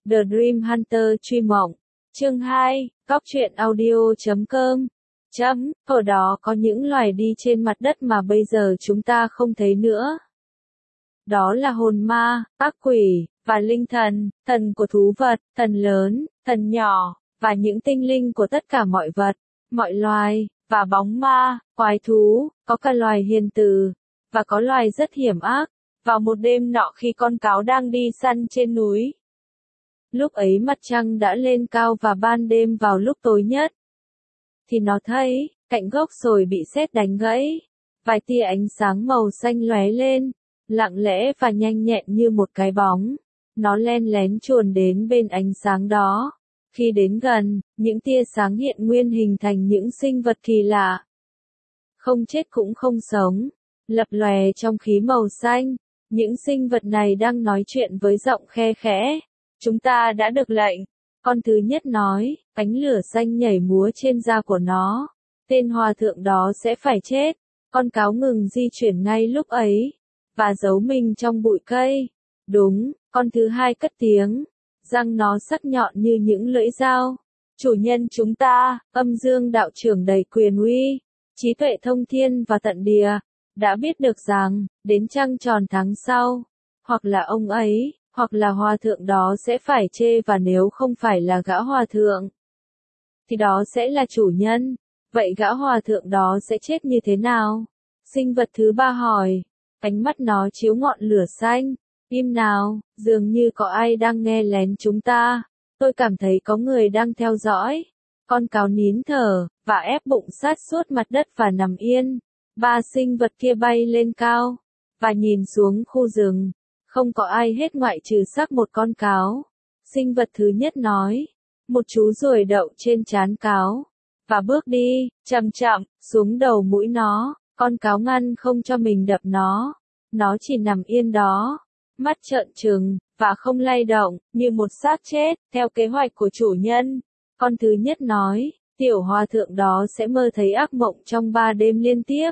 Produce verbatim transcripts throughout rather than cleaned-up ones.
The Dream Hunter truy mộng. Chương hai, Cóc truyện audio chấm com. Chấm, ở đó có những loài đi trên mặt đất mà bây giờ chúng ta không thấy nữa. Đó là hồn ma, ác quỷ, và linh thần, thần của thú vật, thần lớn, thần nhỏ, và những tinh linh của tất cả mọi vật, mọi loài, và bóng ma, quái thú, có cả loài hiền từ, và có loài rất hiểm ác. Vào một đêm nọ khi con cáo đang đi săn trên núi. Lúc ấy mặt trăng đã lên cao và ban đêm vào lúc tối nhất. Thì nó thấy, cạnh gốc sồi bị sét đánh gãy. Vài tia ánh sáng màu xanh lóe lên, lặng lẽ và nhanh nhẹn như một cái bóng. Nó len lén chuồn đến bên ánh sáng đó. Khi đến gần, những tia sáng hiện nguyên hình thành những sinh vật kỳ lạ. Không chết cũng không sống, lập lòe trong khí màu xanh. Những sinh vật này đang nói chuyện với giọng khe khẽ. Chúng ta đã được lệnh. Con thứ nhất nói, ánh lửa xanh nhảy múa trên da của nó. Tên hòa thượng đó sẽ phải chết. Con cáo ngừng di chuyển ngay lúc ấy, và giấu mình trong bụi cây. Đúng, con thứ hai cất tiếng. Răng nó sắc nhọn như những lưỡi dao. Chủ nhân chúng ta, âm dương đạo trưởng đầy quyền uy, trí tuệ thông thiên và tận địa, đã biết được rằng, đến trăng tròn tháng sau, hoặc là ông ấy, hoặc là hòa thượng đó sẽ phải chê, và nếu không phải là gã hòa thượng, thì đó sẽ là chủ nhân. Vậy gã hòa thượng đó sẽ chết như thế nào? Sinh vật thứ ba hỏi. Ánh mắt nó chiếu ngọn lửa xanh. Im nào, dường như có ai đang nghe lén chúng ta. Tôi cảm thấy có người đang theo dõi. Con cáo nín thở, và ép bụng sát suốt mặt đất và nằm yên. Ba sinh vật kia bay lên cao, và nhìn xuống khu rừng. Không có ai hết ngoại trừ xác một con cáo. Sinh vật thứ nhất nói. Một chú ruồi đậu trên trán cáo, và bước đi, chậm chậm, xuống đầu mũi nó. Con cáo ngăn không cho mình đập nó. Nó chỉ nằm yên đó, mắt trợn trừng, và không lay động, như một xác chết, theo kế hoạch của chủ nhân. Con thứ nhất nói, tiểu hòa thượng đó sẽ mơ thấy ác mộng trong ba đêm liên tiếp.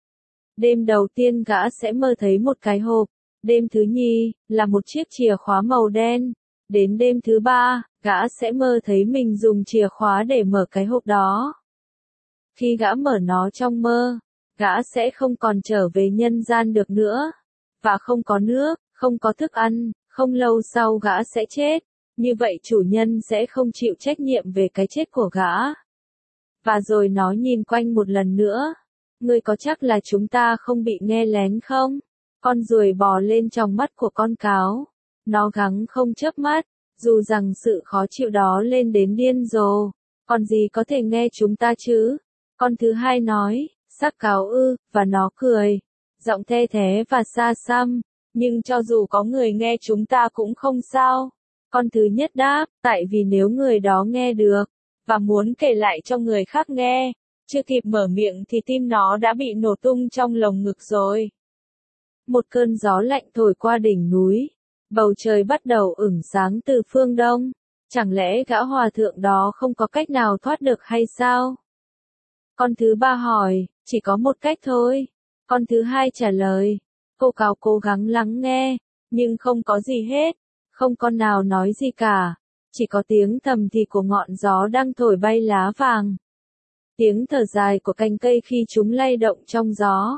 Đêm đầu tiên gã sẽ mơ thấy một cái hộp. Đêm thứ nhì, là một chiếc chìa khóa màu đen. Đến đêm thứ ba, gã sẽ mơ thấy mình dùng chìa khóa để mở cái hộp đó. Khi gã mở nó trong mơ, gã sẽ không còn trở về nhân gian được nữa. Và không có nước, không có thức ăn, không lâu sau gã sẽ chết. Như vậy chủ nhân sẽ không chịu trách nhiệm về cái chết của gã. Và rồi nó nhìn quanh một lần nữa. Ngươi có chắc là chúng ta không bị nghe lén không? Con ruồi bò lên trong mắt của con cáo. Nó gắng không chớp mắt, dù rằng sự khó chịu đó lên đến điên rồ. Còn gì có thể nghe chúng ta chứ? Con thứ hai nói, xác cáo ư, và nó cười. Giọng the thế và xa xăm. Nhưng cho dù có người nghe chúng ta cũng không sao. Con thứ nhất đáp, tại vì nếu người đó nghe được, và muốn kể lại cho người khác nghe, chưa kịp mở miệng thì tim nó đã bị nổ tung trong lồng ngực rồi. Một cơn gió lạnh thổi qua đỉnh núi. Bầu trời bắt đầu ửng sáng từ phương đông. Chẳng lẽ gã hòa thượng đó không có cách nào thoát được hay sao? Con thứ ba hỏi, chỉ có một cách thôi. Con thứ hai trả lời. Cô cáo cố gắng lắng nghe, nhưng không có gì hết. Không con nào nói gì cả. Chỉ có tiếng thầm thì của ngọn gió đang thổi bay lá vàng. Tiếng thở dài của cành cây khi chúng lay động trong gió.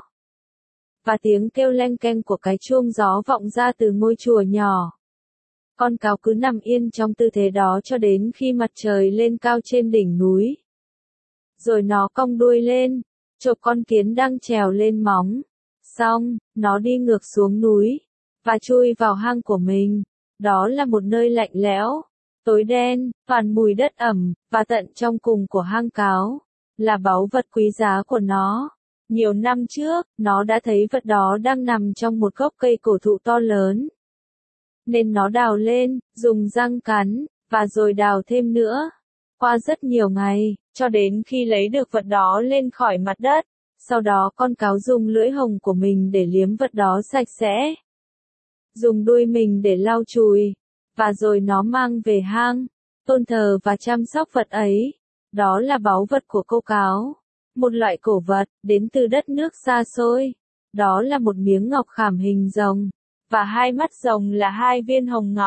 Và tiếng kêu leng keng của cái chuông gió vọng ra từ ngôi chùa nhỏ. Con cáo cứ nằm yên trong tư thế đó cho đến khi mặt trời lên cao trên đỉnh núi. Rồi nó cong đuôi lên, chộp con kiến đang trèo lên móng. Xong, nó đi ngược xuống núi, và chui vào hang của mình. Đó là một nơi lạnh lẽo, tối đen, toàn mùi đất ẩm, và tận trong cùng của hang cáo, là báu vật quý giá của nó. Nhiều năm trước, nó đã thấy vật đó đang nằm trong một gốc cây cổ thụ to lớn. Nên nó đào lên, dùng răng cắn, và rồi đào thêm nữa. Qua rất nhiều ngày, cho đến khi lấy được vật đó lên khỏi mặt đất. Sau đó con cáo dùng lưỡi hồng của mình để liếm vật đó sạch sẽ. Dùng đuôi mình để lau chùi. Và rồi nó mang về hang, tôn thờ và chăm sóc vật ấy. Đó là báu vật của cô cáo. Một loại cổ vật, đến từ đất nước xa xôi. Đó là một miếng ngọc khảm hình rồng. Và hai mắt rồng là hai viên hồng ngọc.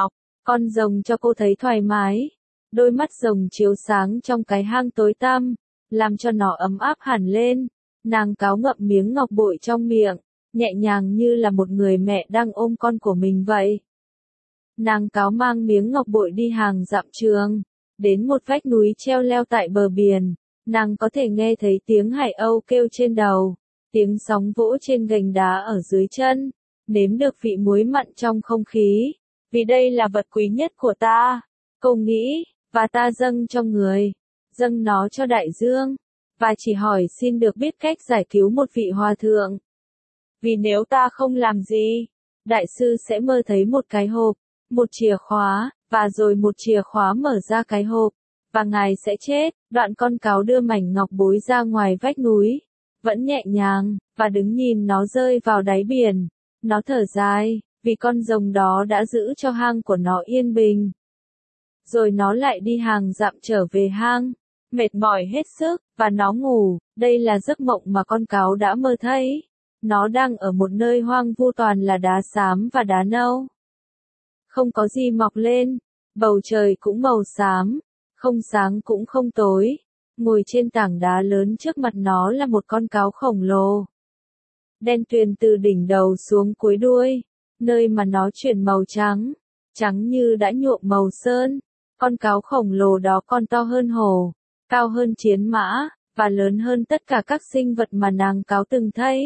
Con rồng cho cô thấy thoải mái. Đôi mắt rồng chiếu sáng trong cái hang tối tăm, làm cho nó ấm áp hẳn lên. Nàng cáo ngậm miếng ngọc bội trong miệng, nhẹ nhàng như là một người mẹ đang ôm con của mình vậy. Nàng cáo mang miếng ngọc bội đi hàng dặm trường, đến một vách núi treo leo tại bờ biển. Nàng có thể nghe thấy tiếng hải âu kêu trên đầu, tiếng sóng vỗ trên gành đá ở dưới chân, nếm được vị muối mặn trong không khí. Vì đây là vật quý nhất của ta, cô nghĩ, và ta dâng cho người, dâng nó cho đại dương, và chỉ hỏi xin được biết cách giải cứu một vị hòa thượng. Vì nếu ta không làm gì, đại sư sẽ mơ thấy một cái hộp, một chìa khóa, và rồi một chìa khóa mở ra cái hộp, và ngài sẽ chết. Đoạn con cáo đưa mảnh ngọc bối ra ngoài vách núi, vẫn nhẹ nhàng, và đứng nhìn nó rơi vào đáy biển. Nó thở dài, vì con rồng đó đã giữ cho hang của nó yên bình. Rồi nó lại đi hàng dặm trở về hang, mệt mỏi hết sức, và nó ngủ. Đây là giấc mộng mà con cáo đã mơ thấy. Nó đang ở một nơi hoang vu toàn là đá xám và đá nâu. Không có gì mọc lên, bầu trời cũng màu xám, không sáng cũng không tối. Ngồi trên tảng đá lớn trước mặt nó là một con cáo khổng lồ. Đen tuyền từ đỉnh đầu xuống cuối đuôi, nơi mà nó chuyển màu trắng, trắng như đã nhuộm màu sơn. Con cáo khổng lồ đó còn to hơn hổ, cao hơn chiến mã, và lớn hơn tất cả các sinh vật mà nàng cáo từng thấy.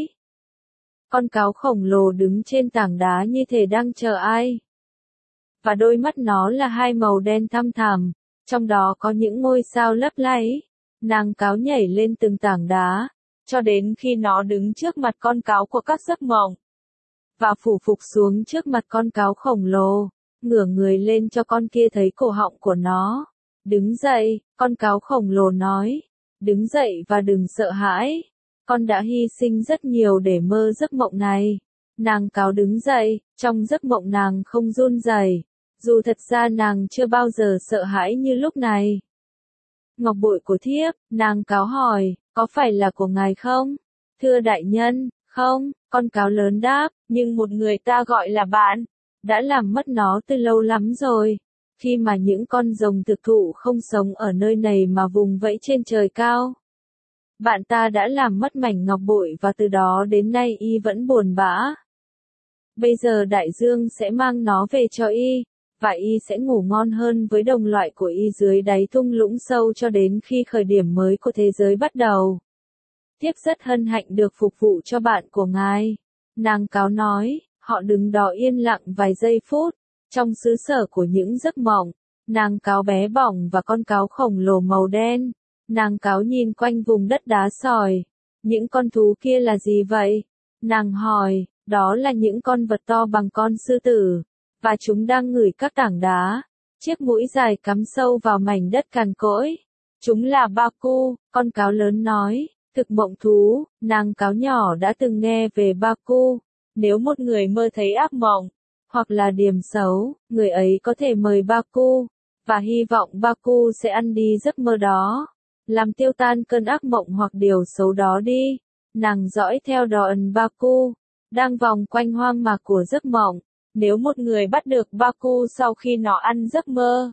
Con cáo khổng lồ đứng trên tảng đá như thể đang chờ ai. Và đôi mắt nó là hai màu đen thăm thẳm, trong đó có những ngôi sao lấp láy. Nàng cáo nhảy lên từng tảng đá, cho đến khi nó đứng trước mặt con cáo của các giấc mộng, và phủ phục xuống trước mặt con cáo khổng lồ, ngửa người lên cho con kia thấy cổ họng của nó. Đứng dậy, con cáo khổng lồ nói, đứng dậy và đừng sợ hãi. Con đã hy sinh rất nhiều để mơ giấc mộng này. Nàng cáo đứng dậy, trong giấc mộng nàng không run rẩy, dù thật ra nàng chưa bao giờ sợ hãi như lúc này. Ngọc bội của thiếp, nàng cáo hỏi, có phải là của ngài không? Thưa đại nhân, không, con cáo lớn đáp, nhưng một người ta gọi là bạn, đã làm mất nó từ lâu lắm rồi. Khi mà những con rồng thực thụ không sống ở nơi này mà vùng vẫy trên trời cao. Bạn ta đã làm mất mảnh ngọc bội và từ đó đến nay y vẫn buồn bã. Bây giờ đại dương sẽ mang nó về cho y, và y sẽ ngủ ngon hơn với đồng loại của y dưới đáy thung lũng sâu cho đến khi khởi điểm mới của thế giới bắt đầu. Thiếp rất hân hạnh được phục vụ cho bạn của ngài. Nàng cáo nói, họ đứng đó yên lặng vài giây phút, trong xứ sở của những giấc mộng. Nàng cáo bé bỏng và con cáo khổng lồ màu đen. Nàng cáo nhìn quanh vùng đất đá sỏi. Những con thú kia là gì vậy? Nàng hỏi, đó là những con vật to bằng con sư tử, và chúng đang ngửi các tảng đá. Chiếc mũi dài cắm sâu vào mảnh đất cằn cỗi. Chúng là Baku, con cáo lớn nói, thực mộng thú. Nàng cáo nhỏ đã từng nghe về Baku. Nếu một người mơ thấy ác mộng, hoặc là điềm xấu, người ấy có thể mời Baku, và hy vọng Baku sẽ ăn đi giấc mơ đó, làm tiêu tan cơn ác mộng hoặc điều xấu đó đi. Nàng dõi theo đòn Baku, đang vòng quanh hoang mạc của giấc mộng. Nếu một người bắt được Baku sau khi nó ăn giấc mơ,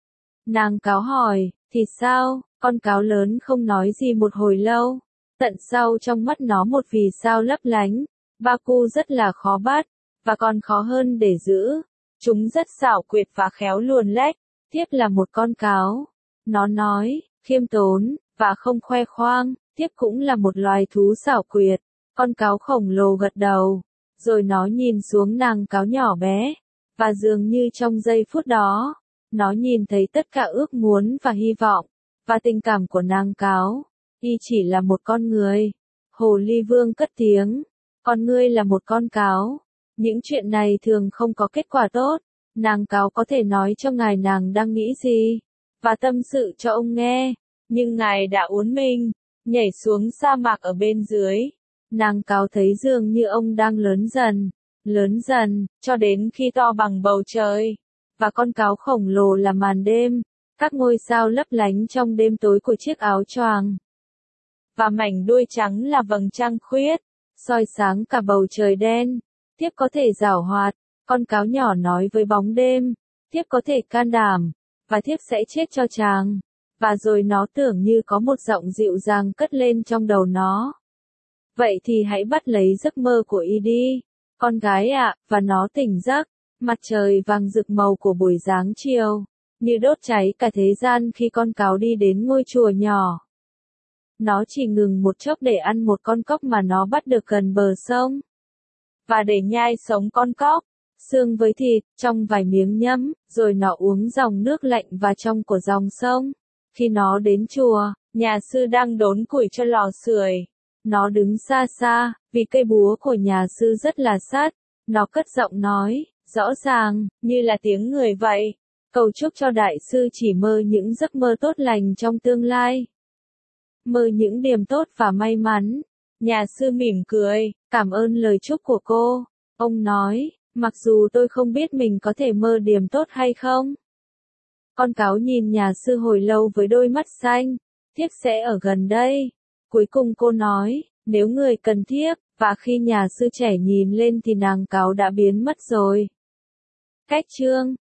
nàng cáo hỏi, thì sao? Con cáo lớn không nói gì một hồi lâu. Tận sau trong mắt nó một vì sao lấp lánh. Baku rất là khó bắt, và còn khó hơn để giữ. Chúng rất xảo quyệt và khéo luồn lách. Thiếp là một con cáo. Nó nói, khiêm tốn, và không khoe khoang. Thiếp cũng là một loài thú xảo quyệt. Con cáo khổng lồ gật đầu. Rồi nó nhìn xuống nàng cáo nhỏ bé. Và dường như trong giây phút đó, nó nhìn thấy tất cả ước muốn và hy vọng, và tình cảm của nàng cáo. Y chỉ là một con người. Hồ ly vương cất tiếng. Còn ngươi là một con cáo. Những chuyện này thường không có kết quả tốt. Nàng cáo có thể nói cho ngài nàng đang nghĩ gì, và tâm sự cho ông nghe. Nhưng ngài đã uốn mình, nhảy xuống sa mạc ở bên dưới. Nàng cáo thấy dường như ông đang lớn dần, lớn dần, cho đến khi to bằng bầu trời. Và con cáo khổng lồ là màn đêm, các ngôi sao lấp lánh trong đêm tối của chiếc áo choàng. Và mảnh đuôi trắng là vầng trăng khuyết, soi sáng cả bầu trời đen. Thiếp có thể giảo hoạt, con cáo nhỏ nói với bóng đêm. thiếp có thể can đảm, và thiếp sẽ chết cho chàng. Và rồi nó tưởng như có một giọng dịu dàng cất lên trong đầu nó. Vậy thì hãy bắt lấy giấc mơ của y đi, con gái ạ, và nó tỉnh giấc. Mặt trời vàng rực màu của buổi giáng chiều, như đốt cháy cả thế gian khi con cáo đi đến ngôi chùa nhỏ. Nó chỉ ngừng một chốc để ăn một con cóc mà nó bắt được gần bờ sông. Và để nhai sống con cóc, xương với thịt, trong vài miếng nhấm, rồi nó uống dòng nước lạnh và trong của dòng sông. Khi nó đến chùa, nhà sư đang đốn củi cho lò sưởi. Nó đứng xa xa, vì cây búa của nhà sư rất là sát. Nó cất giọng nói, rõ ràng, như là tiếng người vậy. Cầu chúc cho đại sư chỉ mơ những giấc mơ tốt lành trong tương lai. Mơ những điềm tốt và may mắn. Nhà sư mỉm cười, cảm ơn lời chúc của cô. Ông nói, mặc dù tôi không biết mình có thể mơ điềm tốt hay không. Con cáo nhìn nhà sư hồi lâu với đôi mắt xanh. Thiếp sẽ ở gần đây. Cuối cùng cô nói, nếu người cần thiếp, và khi nhà sư trẻ nhìn lên thì nàng cáo đã biến mất rồi. Cách chương